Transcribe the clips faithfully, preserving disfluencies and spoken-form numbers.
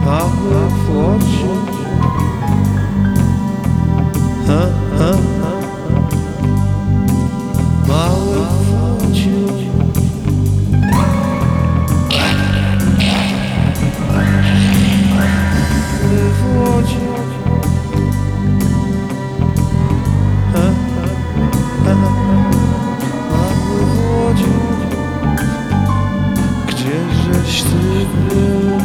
mały Włodziu. Ha, ha, ha. Mały Włodziu. Mały Włodziu. Ha, ha, ha. Mały Włodziu. Gdzieżeś ty był?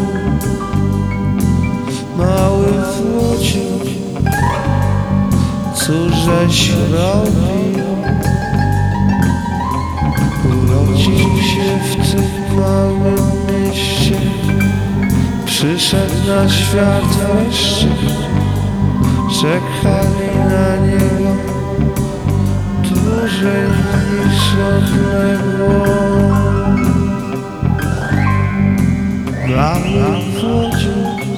Mały Włodziu, cóżeś robił? Urodził się w tym małym mieście, przyszedł na świat wreszcie, czekali na niego dłużej niż odległo. Mały Włodziu,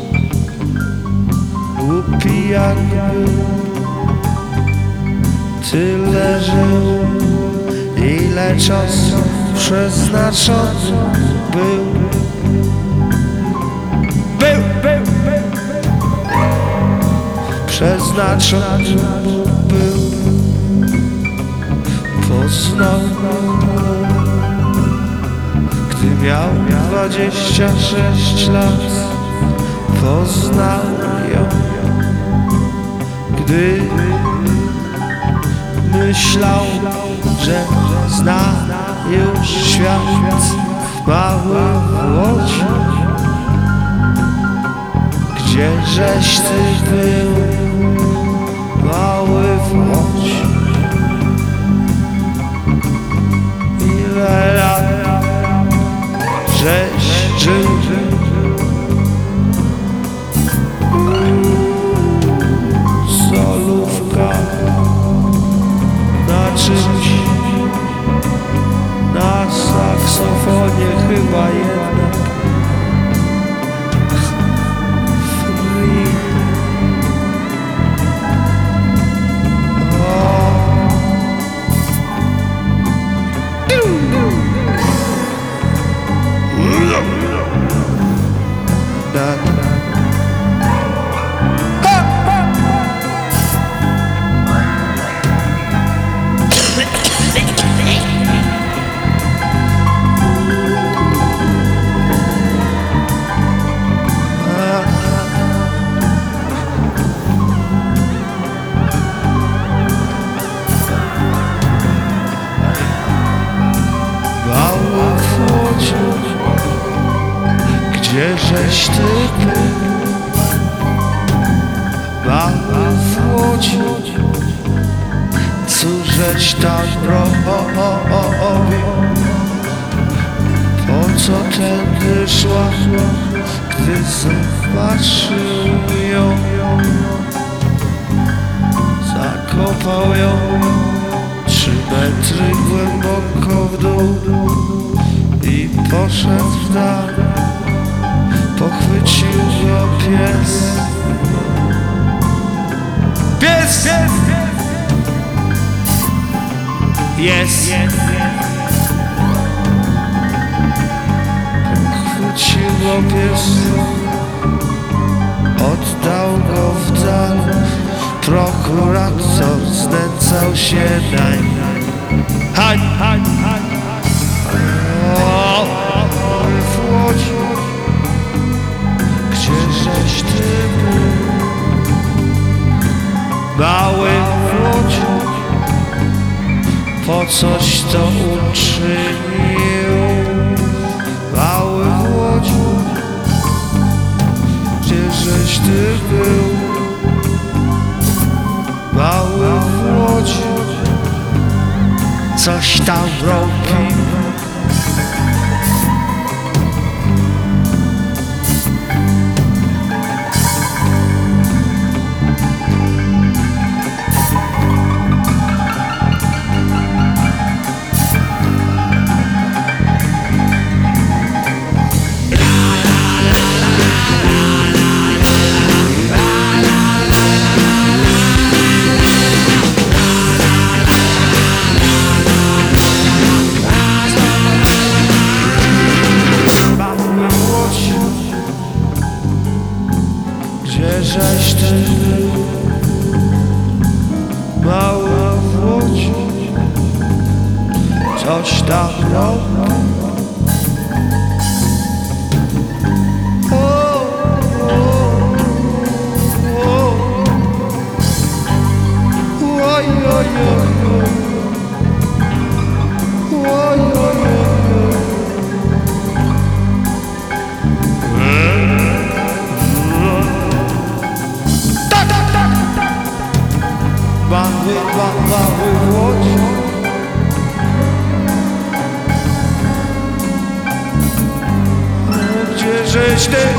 głupi jak był, tyle żył, ile czasu przeznaczony był. Był, był, był, przeznaczony był. Poznał go, gdy miał dwadzieścia sześć lat. Poznał ją, gdy myślał, że zna już świat. Mały Włodziu, gdzieżeś ty był? Mały Włodziu, ile lat żeś żył? Solówka na czymś, na saksofonie chyba jednak. Gdzieżeś ty był? Mały Włodziu, cóżeś tam robił? Po co tędy szła, gdy zobaczył ją? Zakopał ją trzy metry głęboko w dół i poszedł w dal. Pochwycił go pies. Pies! Jest! Pochwycił go pies. Oddał go w dal. Prokurator znęcał się nań. Hań! Hań! Hań! Mały Włodziu, gdzieżeś ty był? Mały Włodziu, po coś to uczynił? Mały Włodziu, gdzieżeś ty był? Mały Włodziu, coś tam robił. Gdzieżeś ty mały włódź, coś tam robi. Mały, mały łódź, gdzieżeś ty